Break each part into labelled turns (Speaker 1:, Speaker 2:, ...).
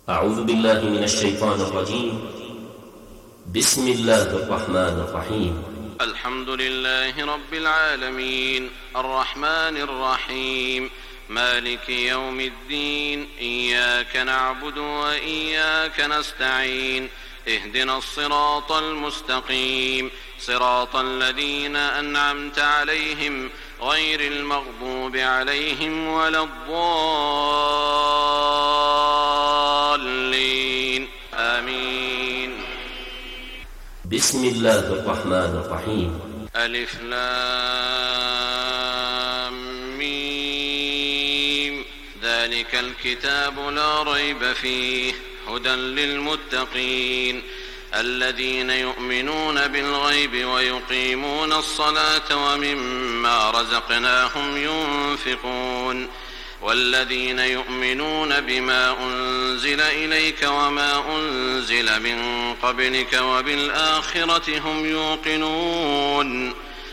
Speaker 1: أعوذ بالله من الشيطان الرجيم. بسم الله الرحمن الرحيم.
Speaker 2: الحمد لله رب العالمين الرحمن الرحيم مالك يوم الدين. إياك نعبد وإياك نستعين. اهدنا الصراط المستقيم صراط الذين أنعمت عليهم غير المغضوب عليهم ولا الضالين. آمين.
Speaker 1: بسم الله الرحمن الرحيم.
Speaker 2: ألف لام ميم. ذلك الكتاب لا ريب فيه هدى للمتقين الذين يؤمنون بالغيب ويقيمون الصلاة ومما رزقناهم ينفقون والذين يؤمنون بما أنزل إليك وما أنزل من قبلك وبالآخرة هم يوقنون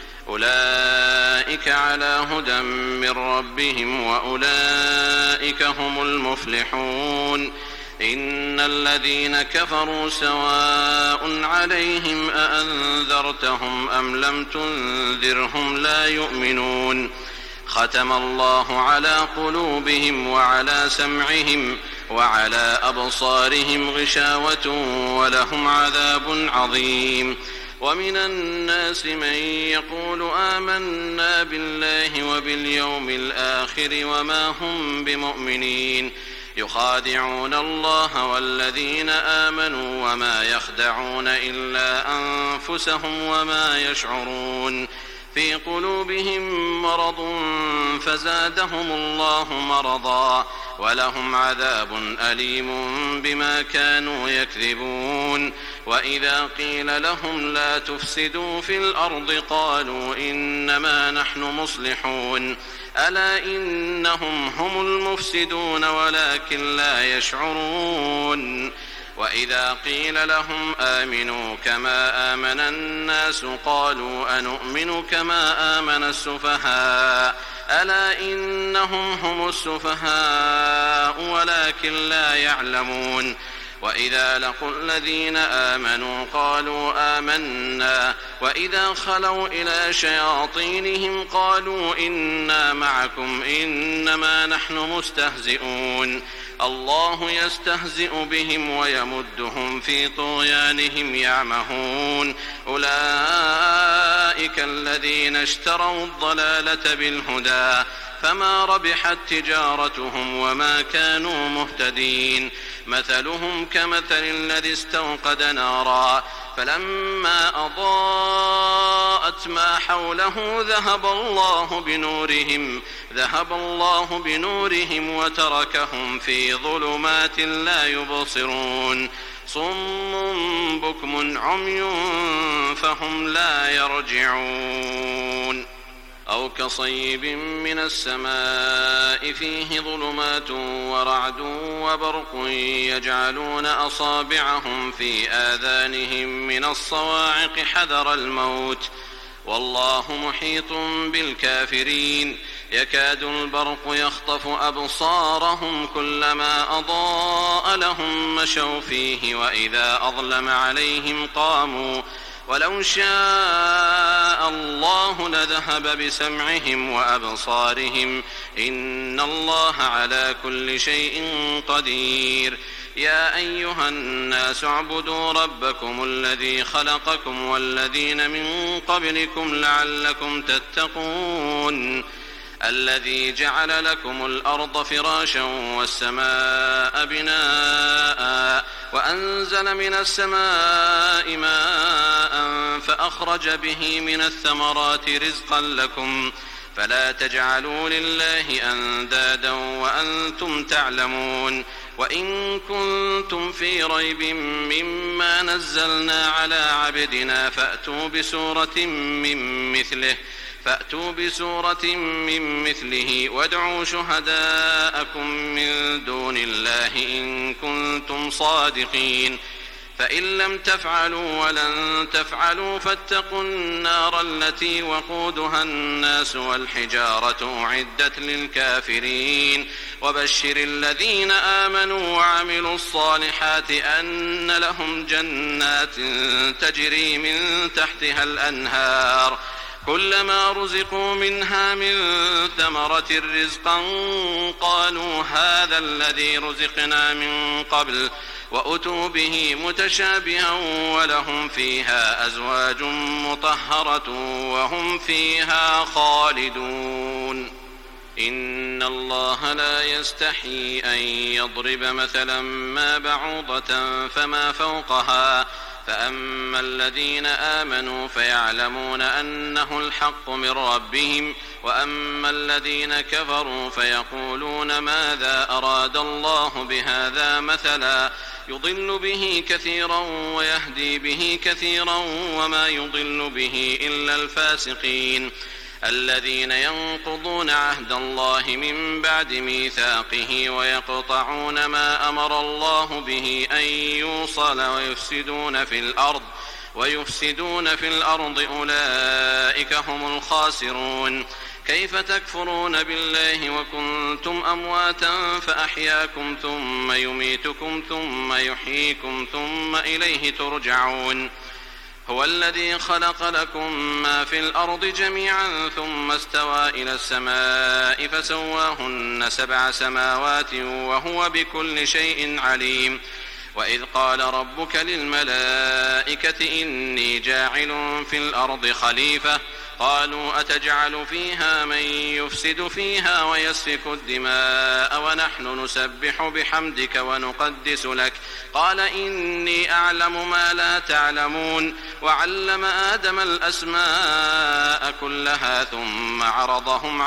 Speaker 2: أولئك على هدى من ربهم وأولئك هم المفلحون. إن الذين كفروا سواء عليهم أأنذرتهم أم لم تنذرهم لا يؤمنون. ختم الله على قلوبهم وعلى سمعهم وعلى أبصارهم غشاوة ولهم عذاب عظيم. ومن الناس من يقول آمنا بالله وباليوم الآخر وما هم بمؤمنين يخادعون الله والذين آمنوا وما يخدعون إلا أنفسهم وما يشعرون. في قلوبهم مرض فزادهم الله مرضا ولهم عذاب أليم بما كانوا يكذبون. وإذا قيل لهم لا تفسدوا في الأرض قالوا إنما نحن مصلحون ألا إنهم هم المفسدون ولكن لا يشعرون. وإذا قيل لهم آمنوا كما آمن الناس قالوا أنؤمن كما آمن السفهاء ألا إنهم هم السفهاء ولكن لا يعلمون. وإذا لقوا الذين آمنوا قالوا آمنا وإذا خلوا إلى شياطينهم قالوا إنا معكم إنما نحن مستهزئون. الله يستهزئ بهم ويمدهم في طغيانهم يعمهون. أولئك الذين اشتروا الضلالة بالهدى فما ربحت تجارتهم وما كانوا مهتدين. مثلهم كمثل الذي استوقد نارا فلما أضاءت ما حوله ذهب الله بنورهم وتركهم في ظلمات لا يبصرون. صم بكم عمي فهم لا يرجعون. أو كصيب من السماء فيه ظلمات ورعد وبرق يجعلون أصابعهم في آذانهم من الصواعق حذر الموت والله محيط بالكافرين. يكاد البرق يخطف أبصارهم كلما أضاء لهم مشوا فيه وإذا أظلم عليهم قاموا ولو شاء الله لذهب بسمعهم وأبصارهم إن الله على كل شيء قدير. يا أيها الناس اعبدوا ربكم الذي خلقكم والذين من قبلكم لعلكم تتقون. الذي جعل لكم الأرض فراشا والسماء بناء وأنزل من السماء ماء فأخرج به من الثمرات رزقا لكم فلا تجعلوا لله أندادا وأنتم تعلمون. وإن كنتم في ريب مما نزلنا على عبدنا فأتوا بسورة من مثله وادعوا شهداءكم من دون الله إن كنتم صادقين. فإن لم تفعلوا ولن تفعلوا فاتقوا النار التي وقودها الناس والحجارة أعدت للكافرين وبشر الذين آمنوا وعملوا الصالحات أن لهم جنات تجري من تحتها الأنهار كلما رزقوا منها من ثمرة رزقا قالوا هذا الذي رزقنا من قبل وأتوا به متشابها ولهم فيها أزواج مطهرة وهم فيها خالدون إن الله لا يستحيي أن يضرب مثلا ما بعوضة فما فوقها فأما الذين آمنوا فيعلمون أنه الحق من ربهم وأما الذين كفروا فيقولون ماذا أراد الله بهذا مثلا يضل به كثيرا ويهدي به كثيرا وما يضل به إلا الفاسقين الذين ينقضون عهد الله من بعد ميثاقه ويقطعون ما أمر الله به أن يوصل ويفسدون في الأرض أولئك هم الخاسرون كيف تكفرون بالله وكنتم أمواتا فأحياكم ثم يميتكم ثم يحييكم ثم إليه ترجعون هو الذي خلق لكم ما في الأرض جميعا ثم استوى إلى السماء فسواهن 7 سماوات وهو بكل شيء عليم وإذ قال ربك للملائكة إني جاعل في الأرض خليفة قالوا أتجعل فيها من يفسد فيها ويسفك الدماء ونحن نسبح بحمدك ونقدس لك قال إني أعلم ما لا تعلمون وعلم آدم الأسماء كلها ثم عرضهم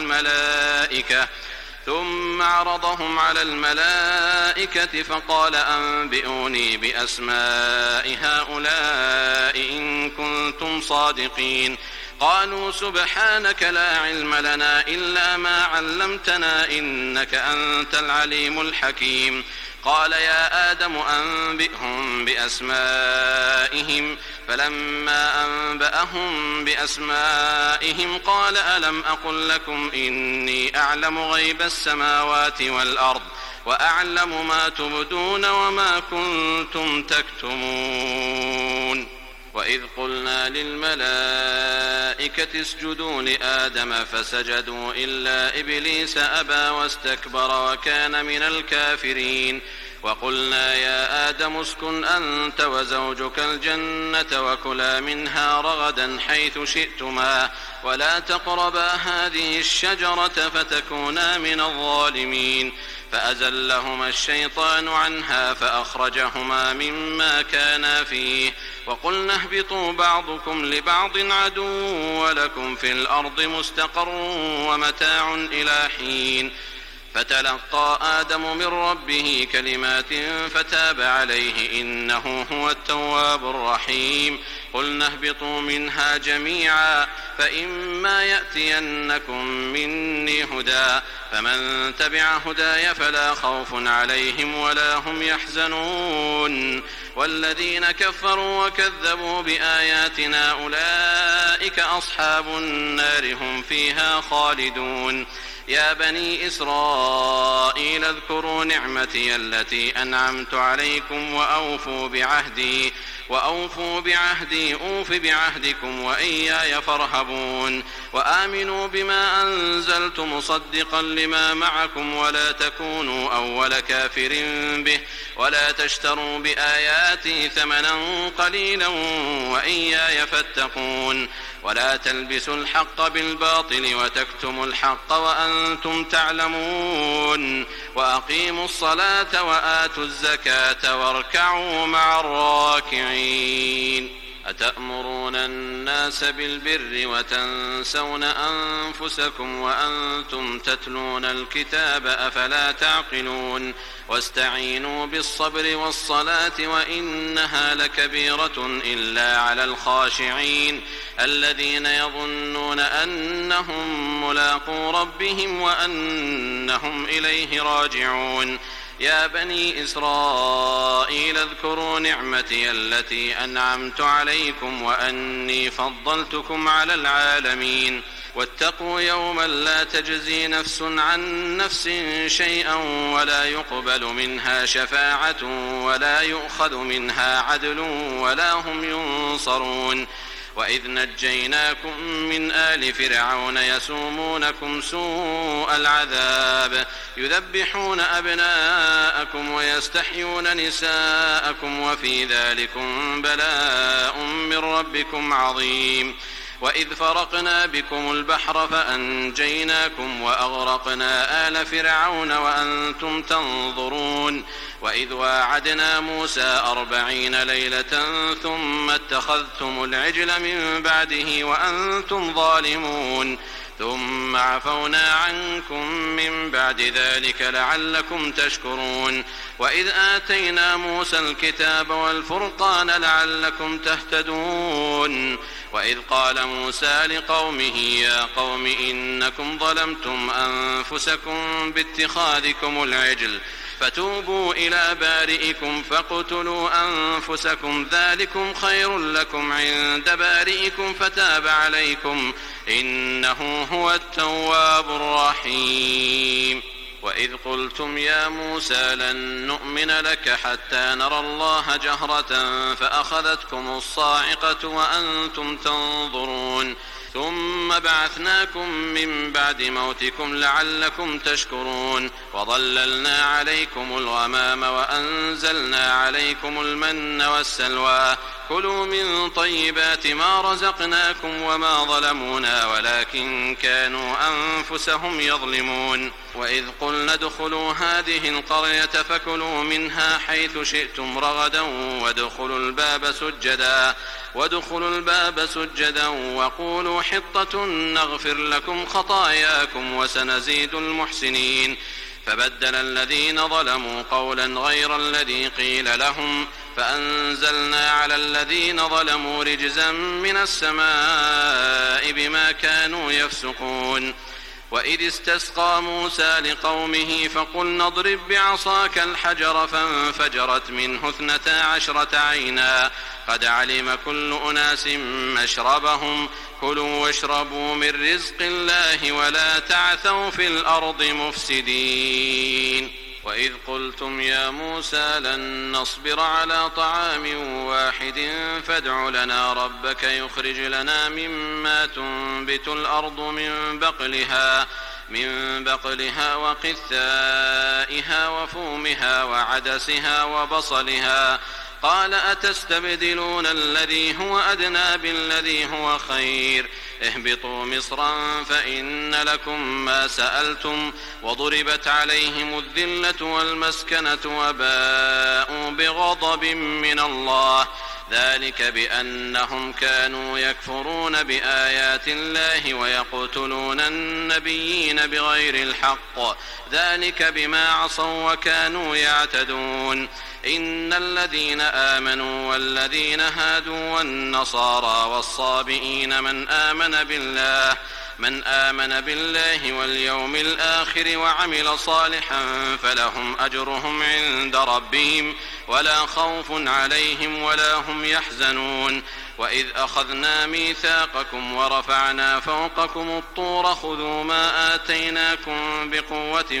Speaker 2: على الملائكة فقال أنبئوني بأسماء هؤلاء إن كنتم صادقين قالوا سبحانك لا علم لنا إلا ما علمتنا إنك أنت العليم الحكيم قال يا آدم أنبئهم بأسمائهم فلما أنبأهم بأسمائهم قال ألم أقل لكم إني أعلم غيب السماوات والأرض وأعلم ما تبدون وما كنتم تكتمون وإذ قلنا للملائكة اسجدوا لآدم فسجدوا إلا إبليس أبى واستكبر وكان من الكافرين وقلنا يا آدم اسكن أنت وزوجك الجنة وكلا منها رغدا حيث شئتما ولا تقربا هذه الشجرة فتكونا من الظالمين فأزلهما الشيطان عنها فأخرجهما مما كانا فيه وقلنا اهبطوا بعضكم لبعض عدو ولكم في الأرض مستقر ومتاع إلى حين فتلقى آدم من ربه كلمات فتاب عليه إنه هو التواب الرحيم قلنا اهبطوا منها جميعا فإما يأتينكم مني هدى فمن تبع هداي فلا خوف عليهم ولا هم يحزنون والذين كفروا وكذبوا بآياتنا أولئك أصحاب النار هم فيها خالدون يا بني إسرائيل اذكروا نعمتي التي أنعمت عليكم وأوفوا بعهدي أوف بعهدكم وإياي فارهبون وآمنوا بما أنزلت مصدقا لما معكم ولا تكونوا أول كافر به ولا تشتروا بآياتي ثمنا قليلا وإياي فاتقون ولا تلبسوا الحق بالباطل وتكتموا الحق وأنتم تعلمون وأقيموا الصلاة وآتوا الزكاة واركعوا مع الراكعين أتأمرون الناس بالبر وتنسون أنفسكم وأنتم تتلون الكتاب أفلا تعقلون واستعينوا بالصبر والصلاة وإنها لكبيرة إلا على الخاشعين الذين يظنون أنهم ملاقو ربهم وأنهم إليه راجعون يا بني إسرائيل اذكروا نعمتي التي أنعمت عليكم وأني فضلتكم على العالمين واتقوا يوما لا تجزي نفس عن نفس شيئا ولا يقبل منها شفاعة ولا يؤخذ منها عدل ولا هم ينصرون وإذ نجيناكم من آل فرعون يسومونكم سوء العذاب يذبحون أبناءكم ويستحيون نساءكم وفي ذلكم بلاء من ربكم عظيم وإذ فرقنا بكم البحر فأنجيناكم وأغرقنا آل فرعون وأنتم تنظرون وإذ واعدنا موسى 40 ليلة ثم اتخذتم العجل من بعده وأنتم ظالمون ثم عفونا عنكم من بعد ذلك لعلكم تشكرون وإذ آتينا موسى الكتاب والفرقان لعلكم تهتدون وإذ قال موسى لقومه يا قوم إنكم ظلمتم أنفسكم باتخاذكم العجل فتوبوا إلى بارئكم فاقتلوا أنفسكم ذلكم خير لكم عند بارئكم فتاب عليكم إنه هو التواب الرحيم وإذ قلتم يا موسى لن نؤمن لك حتى نرى الله جهرة فأخذتكم الصاعقة وأنتم تنظرون ثم بعثناكم من بعد موتكم لعلكم تشكرون وظللنا عليكم الغمام وأنزلنا عليكم المن والسلوى كلوا من طيبات ما رزقناكم وما ظلمونا ولكن كانوا أنفسهم يظلمون وإذ قلنا ادخلوا هذه القرية فكلوا منها حيث شئتم رغدا وادخلوا الباب سجدا وقولوا حطة نغفر لكم خطاياكم وسنزيد المحسنين فبدل الذين ظلموا قولا غير الذي قيل لهم فأنزلنا على الذين ظلموا رجزا من السماء بما كانوا يفسقون وإذ استسقى موسى لقومه فقلنا اضرب بعصاك الحجر فانفجرت منه 12 عينا قد علم كل أناس مشربهم كلوا واشربوا من رزق الله ولا تعثوا في الأرض مفسدين وإذ قلتم يا موسى لن نصبر على طعام واحد فادع لنا ربك يخرج لنا مما تنبت الأرض من بقلها وقثائها وفومها وعدسها وبصلها قال أتستبدلون الذي هو أدنى بالذي هو خير اهبطوا مصرا فإن لكم ما سألتم وضربت عليهم الذلة والمسكنة وباءوا بغضب من الله ذلك بأنهم كانوا يكفرون بآيات الله ويقتلون النبيين بغير الحق ذلك بما عصوا وكانوا يعتدون إن الذين آمنوا والذين هادوا والنصارى والصابئين من آمن بالله واليوم الآخر وعمل صالحا فلهم أجرهم عند ربهم ولا خوف عليهم ولا هم يحزنون وإذ أخذنا ميثاقكم ورفعنا فوقكم الطور خذوا ما آتيناكم بقوة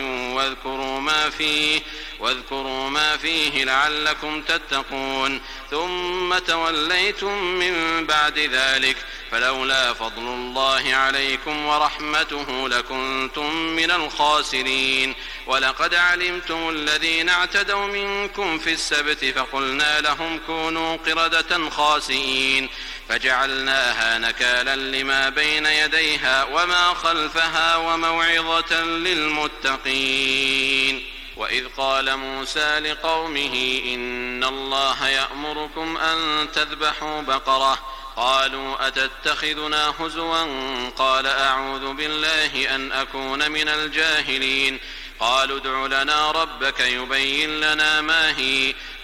Speaker 2: واذكروا ما فيه لعلكم تتقون ثم توليتم من بعد ذلك فلولا فضل الله عليكم ورحمته لكنتم من الخاسرين ولقد علمتم الذين اعتدوا منكم في السبت فقلنا لهم كونوا قردة خاسئين فجعلناها نكالا لما بين يديها وما خلفها وموعظة للمتقين وإذ قال موسى لقومه إن الله يأمركم أن تذبحوا بقرة قالوا أتتخذنا هزوا قال أعوذ بالله أن أكون من الجاهلين قالوا ادع لنا ربك يبين لنا ما هي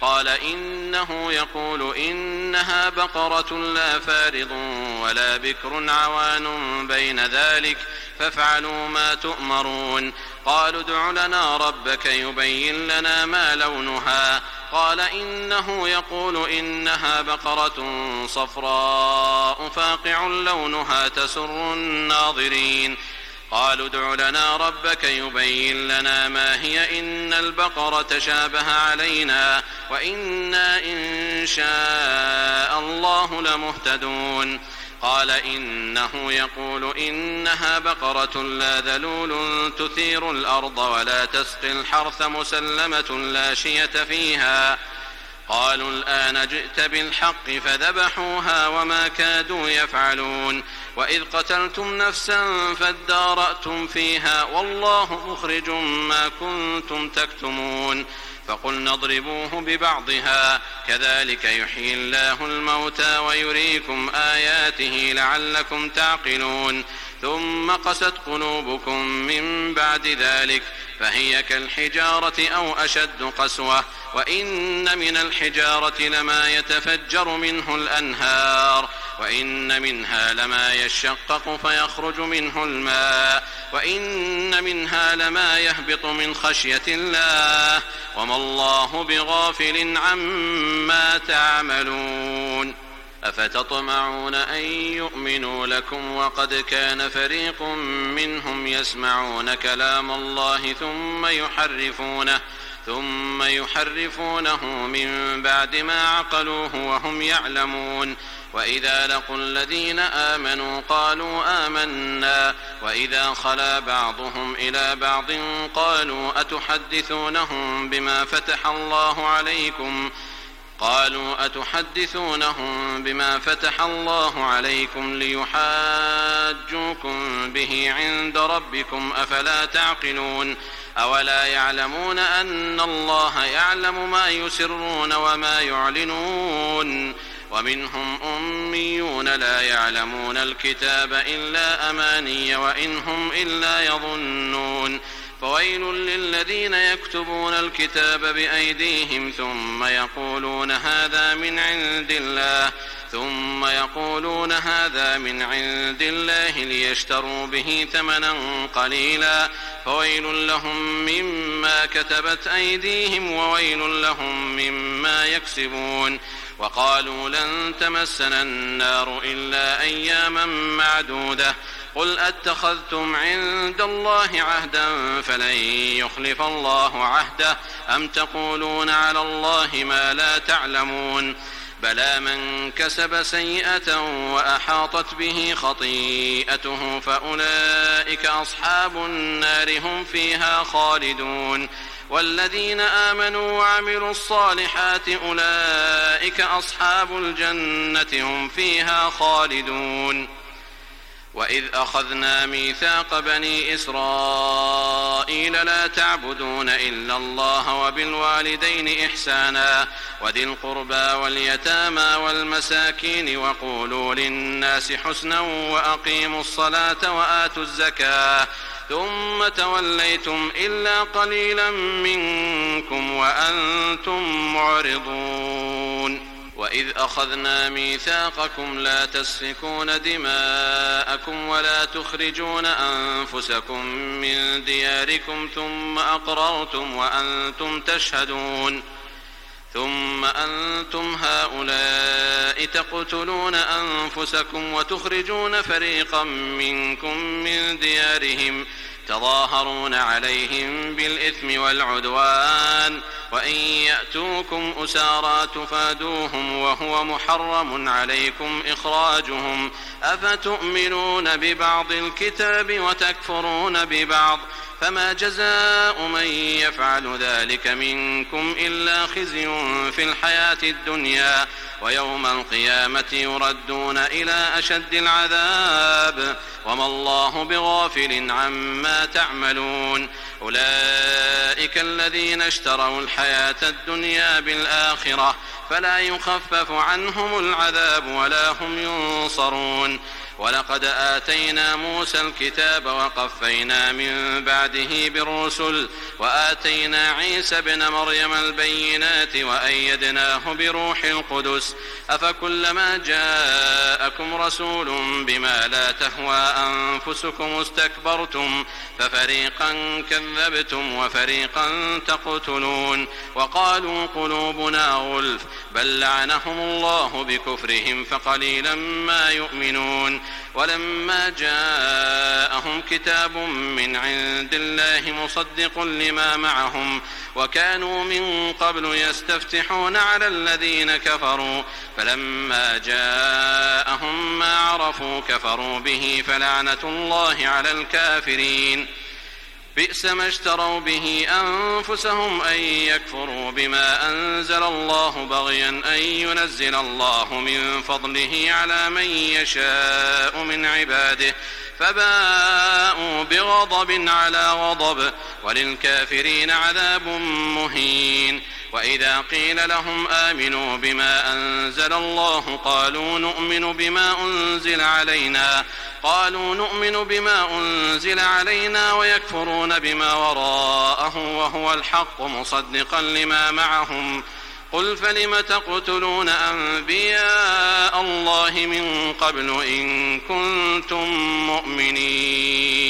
Speaker 2: قال إنه يقول إنها بقرة لا فارض ولا بكر عوان بين ذلك فافعلوا ما تؤمرون. قالوا ادع لنا ربك يبين لنا ما لونها قال إنه يقول إنها بقرة صفراء فاقع لونها تسر الناظرين. قالوا ادع لنا ربك يبين لنا ما هي إن البقرة تشابه علينا وإنا إن شاء الله لمهتدون. قال إنه يقول إنها بقرة لا ذلول تثير الأرض ولا تسقي الحرث مسلمة لا شية فيها. قالوا الآن جئت بالحق فذبحوها وما كادوا يفعلون. وإذ قتلتم نفسا فادارأتم فيها والله مخرج ما كنتم تكتمون. فقلنا اضربوه ببعضها كذلك يحيي الله الموتى ويريكم آياته لعلكم تعقلون. ثم قست قلوبكم من بعد ذلك فهي كالحجارة أو أشد قسوة وإن من الحجارة لما يتفجر منه الأنهار وإن منها لما يشقق فيخرج منه الماء وإن منها لما يهبط من خشية الله وما الله بغافل عما تعملون. أفتطمعون أن يؤمنوا لكم وقد كان فريق منهم يسمعون كلام الله ثم يحرفونه من بعد ما عقلوه وهم يعلمون. وإذا لقوا الذين آمنوا قالوا آمنا وإذا خلا بعضهم إلى بعض قالوا أتحدثونهم بما فتح الله عليكم ليحاجوكم به عند ربكم أفلا تعقلون. أولا يعلمون أن الله يعلم ما يسرون وما يعلنون. ومنهم أميون لا يعلمون الكتاب إلا أماني وإن هم إلا يظنون. فويل للذين يكتبون الكتاب بأيديهم ثم يقولون هذا من عند الله ليشتروا به ثمنا قليلا فويل لهم مما كتبت أيديهم وويل لهم مما يكسبون. وقالوا لن تمسنا النار إلا أياما معدودة قل أتخذتم عند الله عهدا فلن يخلف الله عهده أم تقولون على الله ما لا تعلمون. بلى من كسب سيئة وأحاطت به خطيئته فأولئك أصحاب النار هم فيها خالدون. والذين آمنوا وعملوا الصالحات أولئك أصحاب الجنة هم فيها خالدون. وإذ أخذنا ميثاق بني إسرائيل لا تعبدون إلا الله وبالوالدين إحسانا وذي القربى واليتامى والمساكين وقولوا للناس حسنا وأقيموا الصلاة وآتوا الزكاة ثم توليتم إلا قليلا منكم وأنتم معرضون. وإذ أخذنا ميثاقكم لا تسفكون دماءكم ولا تخرجون أنفسكم من دياركم ثم أقررتم وأنتم تشهدون. ثم أنتم هؤلاء تقتلون أنفسكم وتخرجون فريقا منكم من ديارهم تظاهرون عليهم بالإثم والعدوان وإن يأتوكم أسارى تفادوهم وهو محرم عليكم إخراجهم أفتؤمنون ببعض الكتاب وتكفرون ببعض فما جزاء من يفعل ذلك منكم إلا خزي في الحياة الدنيا ويوم القيامة يردون إلى أشد العذاب وما الله بغافل عما تعملون. أولئك الذين اشتروا الحياة الدنيا بالآخرة فلا يخفف عنهم العذاب ولا هم ينصرون. ولقد آتينا موسى الكتاب وقفينا من بعده بالرسل وآتينا عيسى ابن مريم البينات وأيدناه بروح القدس أفكلما جاءكم رسول بما لا تهوى أنفسكم استكبرتم ففريقا كذبتم وفريقا تقتلون وقالوا قلوبنا غلف بل لعنهم الله بكفرهم فقليلا ما يؤمنون ولما جاءهم كتاب من عند الله مصدق لما معهم وكانوا من قبل يستفتحون على الذين كفروا فلما جاءهم ما عرفوا كفروا به فلعنة الله على الكافرين بئس ما اشتروا به أنفسهم أن يكفروا بما أنزل الله بغيا أن ينزل الله من فضله على من يشاء من عباده فباءوا بغضب على غضب وللكافرين عذاب مهين وإذا قيل لهم آمنوا بما أنزل الله قالوا نؤمن بما أنزل علينا ويكفرون بما وراءه وهو الحق مصدقا لما معهم قل فلم تقتلون أنبياء الله من قبل إن كنتم مؤمنين